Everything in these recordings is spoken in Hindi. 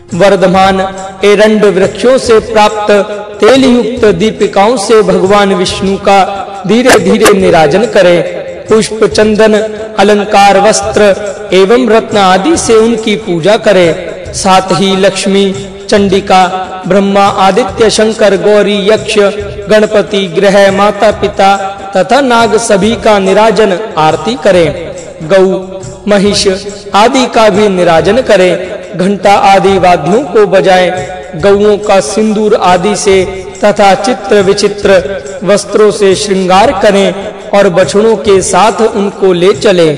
वर्धमान एरंड वृक्षों से प्राप्त तेल युक्त दीपिकाओं से भगवान विष्णु का धीरे धीरे निराजन करें। पुष्प, चंदन, अलंकार, वस्त्र एवं रत्न आदि से उनकी पूजा करें। साथ ही लक्ष्मी, चंडिका, ब्रह्मा, आदित्य, शंकर, गौरी, यक्ष, गणपति, ग्रह, माता पिता तथा नाग सभी का निराजन आरती करें। गौ, महिष आदि का भी निराजन करें। घंटा आदि वाद्यों को बजाएं। गौओं का सिंदूर आदि से तथा चित्र विचित्र वस्त्रों से श्रृंगार करें और बछड़ों के साथ उनको ले चलें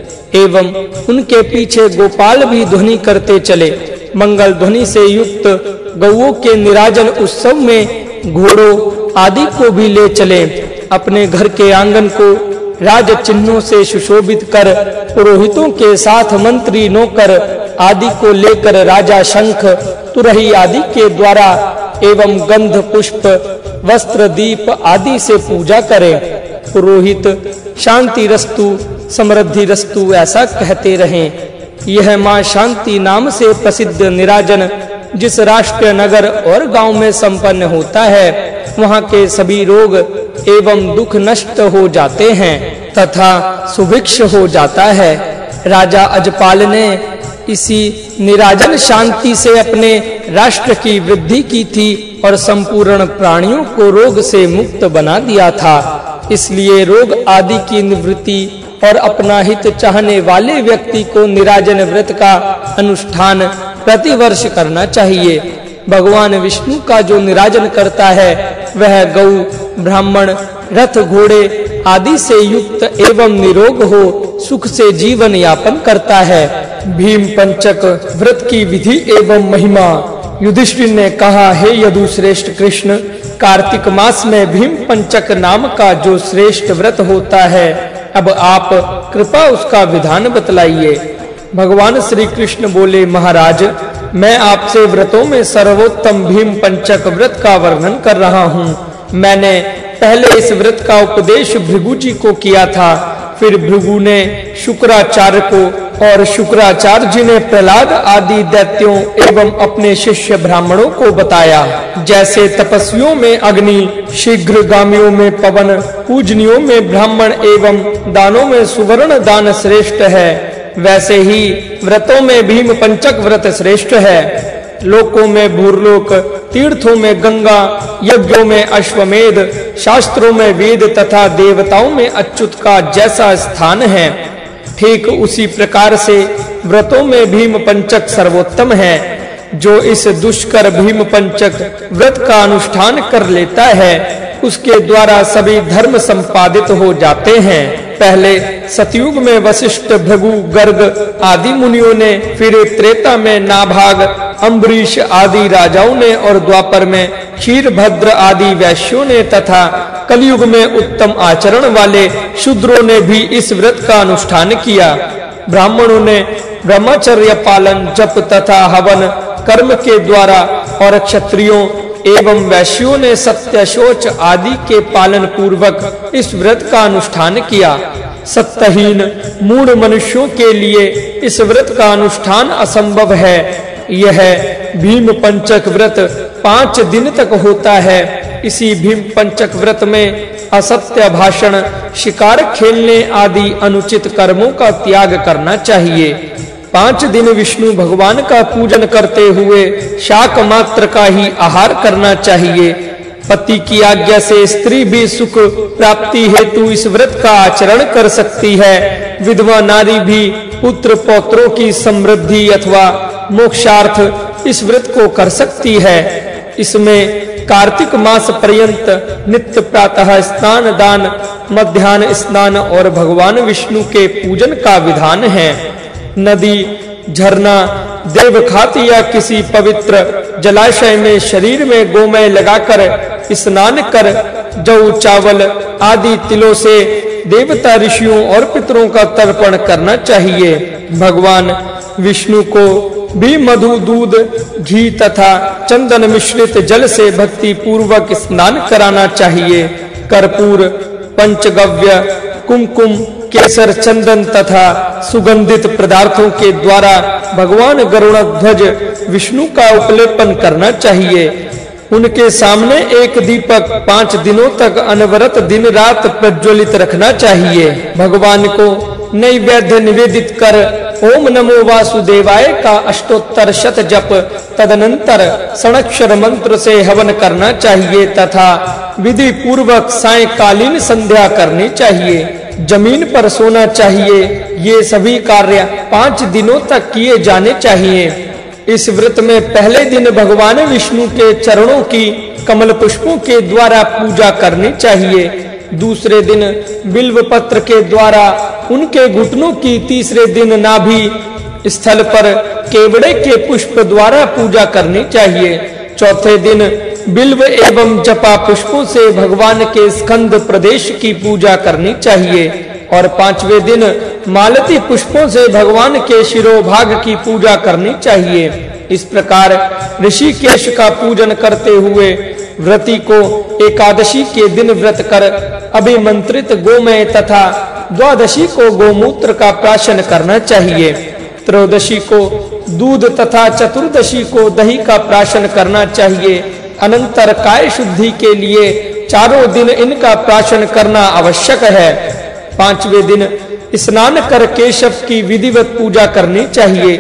एवं उनके पीछे गोपाल भी ध्वनि करते चले। मंगल ध्वनि से युक्त गौओं के निराजन उत्सव में घोड़ों आदि को भी ले चलें। अपने घर के आंगन को राज चिन्हों से सुशोभित कर पुरोहितों के साथ मंत्री, नौकर आदि को लेकर राजा शंख, तुरही आदि के द्वारा एवं गंध, पुष्प, वस्त्र, दीप आदि से पूजा करें। पुरोहित शांति रस्तु, समृद्धि रस्तु ऐसा कहते रहें। यह मां शांति नाम से प्रसिद्ध निराजन जिस राष्ट्र, नगर और गांव में संपन्न होता है, वहां के सभी रोग एवं दुख नष्ट हो जाते हैं तथा सुभिक्ष हो जाता है। राजा अजपाल ने इसी निराजन शांति से अपने राष्ट्र की वृद्धि की थी और संपूर्ण प्राणियों को रोग से मुक्त बना दिया था। इसलिए रोग आदि की निवृत्ति और अपना हित चाहने वाले व्यक्ति को निराजन व्रत का अनुष्ठान प्रतिवर्ष करना चाहिए। भगवान विष्णु का जो निराजन करता है वह गौ, ब्राह्मण, रथ, घोड़े आदि से युक्त एवं निरोग हो सुख से जीवन यापन करता है। भीम पंचक व्रत की विधि एवं महिमा। युधिष्ठिर ने कहा, हे यदुश्रेष्ठ कृष्ण, कार्तिक मास में भीम पंचक नाम का जो श्रेष्ठ व्रत होता है, अब आप कृपा उसका विधान बतलाइए। भगवान श्री कृष्ण बोले, महाराज, मैं आपसे व्रतों में सर्वोत्तम भीम पंचक व्रत का वर्णन कर रहा हूँ। मैंने पहले इस व्रत का उपदेश भृगु जी को किया था, फिर भृगु ने शुक्राचार्य को और शुक्राचार्य जी ने प्रहलाद आदि दैत्यों एवं अपने शिष्य ब्राह्मणों को बताया। जैसे तपस्वियों में अग्नि, शीघ्रगामियों में पवन, पूजनियों में ब्राह्मण एवं दानों में सुवर्ण दान श्रेष्ठ है, वैसे ही व्रतों में भीम पंचक व्रत श्रेष्ठ है। लोकों में भूरलोक, तीर्थों में गंगा, यज्ञों में अश्वमेध, शास्त्रों में वेद तथा देवताओं में अच्युत का जैसा स्थान है, ठीक उसी प्रकार से व्रतों में भीम पंचक सर्वोत्तम है। जो इस दुष्कर भीम पंचक व्रत का अनुष्ठान कर लेता है, उसके द्वारा सभी धर्म संपादित हो जाते हैं। पहले सतयुग में वशिष्ठ, भृगु, गर्ग आदि मुनियों ने, फिर त्रेता में नाभाग, अम्बरीश आदि राजाओं ने और द्वापर में क्षीरभद्र आदि वैश्यों ने तथा कलयुग में उत्तम आचरण वाले शूद्रों ने भी इस व्रत का अनुष्ठान किया। ब्राह्मणों ने ब्रह्मचर्य पालन, जप तथा हवन कर्म के द्वारा और क्षत्रियों एवं वैश्यों ने सत्य, शौच आदि के पालन पूर्वक इस व्रत का अनुष्ठान किया। सत्यहीन मूढ़ मनुष्यों के लिए इस व्रत का अनुष्ठान असंभव है। यह भीम पंचक व्रत 5 दिन तक होता है। इसी भीम पंचक व्रत में असत्य भाषण, शिकार खेलने आदि अनुचित कर्मों का त्याग करना चाहिए। 5 दिन विष्णु भगवान का पूजन करते हुए शाक मात्र का ही आहार करना चाहिए। पति की आज्ञा से स्त्री भी सुख प्राप्ति हेतु इस व्रत का आचरण कर सकती है। विधवा नारी भी पुत्र पौत्रों की समृद्धि अथवा मोक्षार्थ इस व्रत को कर सकती है। इसमें कार्तिक मास पर्यंत नित्य प्रातः स्नान दान, मध्याह्न स्नान और भगवान विष्णु के पूजन का विधान है। नदी, झरना, देवखात या किसी पवित्र जलाशय में शरीर में गोमय लगाकर स्नान कर जौ, चावल आदि तिलों से देवता, ऋषियों और पितरों का तर्पण करना चाहिए। भगवान विष्णु को भी मधु, दूध, घी तथा चंदन मिश्रित जल से भक्ति पूर्वक स्नान कराना चाहिए। कर्पूर, पंचगव्य, कुमकुम, केसर, चंदन तथा सुगंधित पदार्थों के द्वारा भगवान गरुड़ध्वज विष्णु का उपलेपन करना चाहिए। उनके सामने एक दीपक 5 दिनों तक अनवरत दिन रात प्रज्वलित रखना चाहिए। भगवान को नैवेद्य निवेदित कर ओम नमो वासुदेवाय का अष्टोत्तर शत जप, तदनंतर षडाक्षर मंत्र से हवन करना चाहिए तथा विधि पूर्वक सायंकालीन संध्या करनी चाहिए। जमीन पर सोना चाहिए। ये सभी कार्य 5 दिनों तक किए जाने चाहिए। इस व्रत में पहले दिन भगवान विष्णु के चरणों की कमल पुष्पों के द्वारा पूजा करनी चाहिए। दूसरे दिन बिल्व पत्र के द्वारा उनके घुटनों की, तीसरे दिन नाभि स्थल पर केवड़े के पुष्प द्वारा पूजा करनी चाहिए। चौथे दिन बिल्व एवं जपा पुष्पों से भगवान के स्कंद प्रदेश की पूजा करनी चाहिए और 5वें दिन मालती पुष्पों से भगवान के शिरोभाग की पूजा करनी चाहिए। इस प्रकार ऋषिकेश का पूजन करते हुए व्रती को एकादशी के दिन व्रत कर अभिमंत्रित गोमय तथा द्वादशी को गोमूत्र का प्राशन करना चाहिए। त्रयोदशी को दूध तथा चतुर्दशी को दही का प्राशन करना चाहिए। अनंतर काय शुद्धि के लिए चारों दिन इनका प्राशन करना आवश्यक है। 5वें दिन स्नान कर केशव की विधिवत पूजा करनी चाहिए।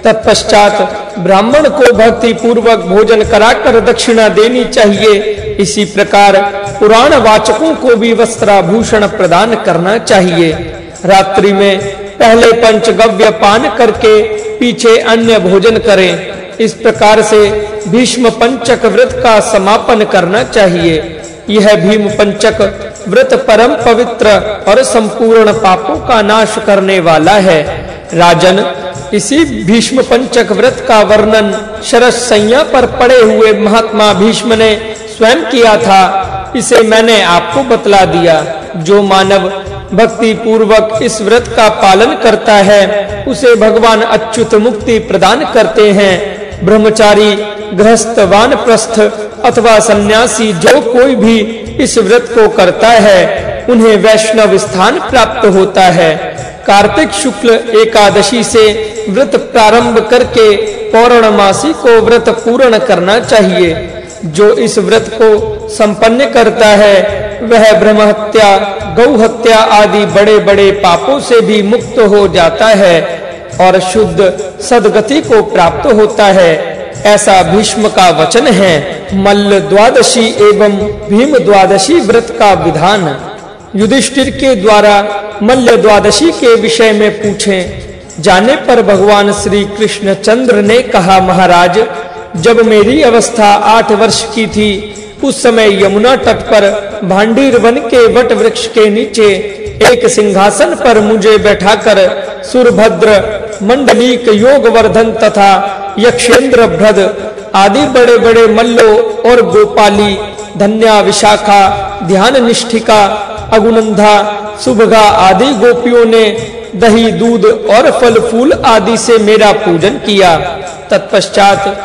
तत्पश्चात ब्राह्मण को भक्ति पूर्वक भोजन कराकर दक्षिणा देनी चाहिए। इसी प्रकार पुराण वाचकों को भी वस्त्राभूषण प्रदान करना चाहिए। रात्रि में पहले पंचगव्य पान करके पीछे अन्य भोजन करें। इस प्रकार से भीष्म पंचक व्रत का समापन करना चाहिए। यह भीम पंचक व्रत परम पवित्र और संपूर्ण पापों का नाश करने वाला है। राजन, इसी भीष्म पंचक व्रत का वर्णन शरद सैया पर पड़े हुए महात्मा भीष्म ने स्वयं किया था। इसे मैंने आपको बतला दिया। जो मानव भक्ति पूर्वक इस व्रत का पालन करता है उसे भगवान अच्युत मुक्ति प्रदान करते हैं। ब्रह्मचारी, गृहस्थ, वानप्रस्थ अथवा सन्यासी जो कोई भी इस व्रत को करता है उन्हें वैष्णव स्थान प्राप्त होता है। कार्तिक शुक्ल एकादशी से व्रत प्रारंभ करके पौर्णमासी को व्रत पूर्ण करना चाहिए। जो इस व्रत को संपन्न करता है वह ब्रह्महत्या, गौहत्या आदि बड़े-बड़े पापों से भी मुक्त हो जाता है और शुद्ध सद्गति को प्राप्त होता है। ऐसा भीष्म का वचन है। मल्ल द्वादशी एवं भीम द्वादशी व्रत का विधान। युधिष्ठिर के द्वारा मल्ल द्वादशी के विषय में पूछें जाने पर भगवान श्री कृष्ण चंद्र ने कहा, महाराज, जब मेरी अवस्था 8 वर्ष की थी उस समय यमुना तट पर भांडीर वन के वट वृक्ष के नीचे एक सिंहासन पर मुझे बैठाकर सुरभद्र, मंडलीक, योगवर्धन तथा यक्षेंद्र भ्रद आदि बड़े-बड़े मल्लों और गोपाली, धन्या, विशाखा, ध्यान निष्ठिका, अगुनंधा, सुभगा आदि गोपियों ने दही, दूध और फल फूल आदि से मेरा पूजन किया। तत्पश्चात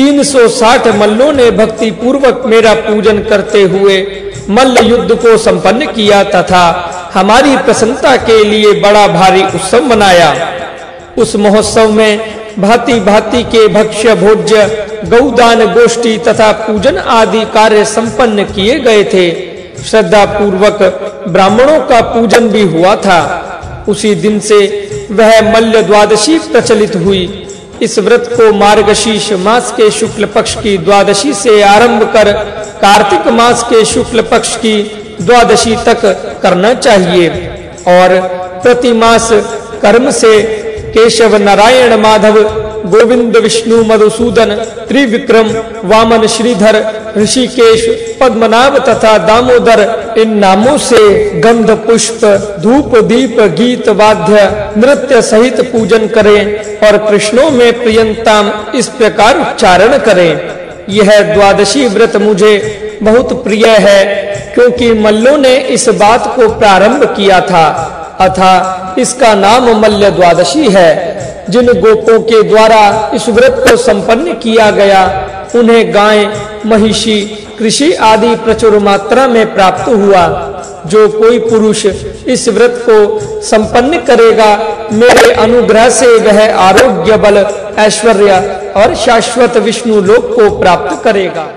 360 मल्लों ने भक्ति पूर्वक मेरा पूजन करते हुए मल्ल युद्ध को संपन्न किया तथा हमारी प्रसन्नता के लिए बड़ा भारी उत्सव मनाया। उस महोत्सव में भांति-भांति के भक्ष्य, भोज्य, गौदान, गोष्ठी तथा पूजन आदि कार्य संपन्न किए गए थे। श्रद्धा पूर्वक ब्राह्मणों का पूजन भी हुआ था। उसी दिन से वह मल्ल द्वादशी प्रचलित हुई। इस व्रत को मार्गशीर्ष मास के शुक्ल पक्ष की द्वादशी से आरंभ कर कार्तिक मास के शुक्ल पक्ष की द्वादशी तक करना चाहिए और प्रति मास कर्म से केशव, नारायण, माधव, गोविंद, विष्णु, मधुसूदन, त्रिविक्रम, वामन, श्रीधर, ऋषिकेश, पद्मनाभ तथा दामोदर इन नामों से गंध, पुष्प, धूप, दीप, गीत, वाद्य, नृत्य सहित पूजन करें और कृष्णों में प्रियंताम इस प्रकार उच्चारण करें। यह द्वादशी व्रत मुझे बहुत प्रिय है क्योंकि मल्लों ने इस बात को प्रारंभ किया था, अतः इसका नाम मल्ल द्वादशी है। जिन गोपों के द्वारा इस व्रत को संपन्न किया गया उन्हें गाय, महिषी, कृषि आदि प्रचुर मात्रा में प्राप्त हुआ। जो कोई पुरुष इस व्रत को संपन्न करेगा मेरे अनुग्रह से वह आरोग्य, बल, ऐश्वर्य और शाश्वत विष्णु लोक को प्राप्त करेगा।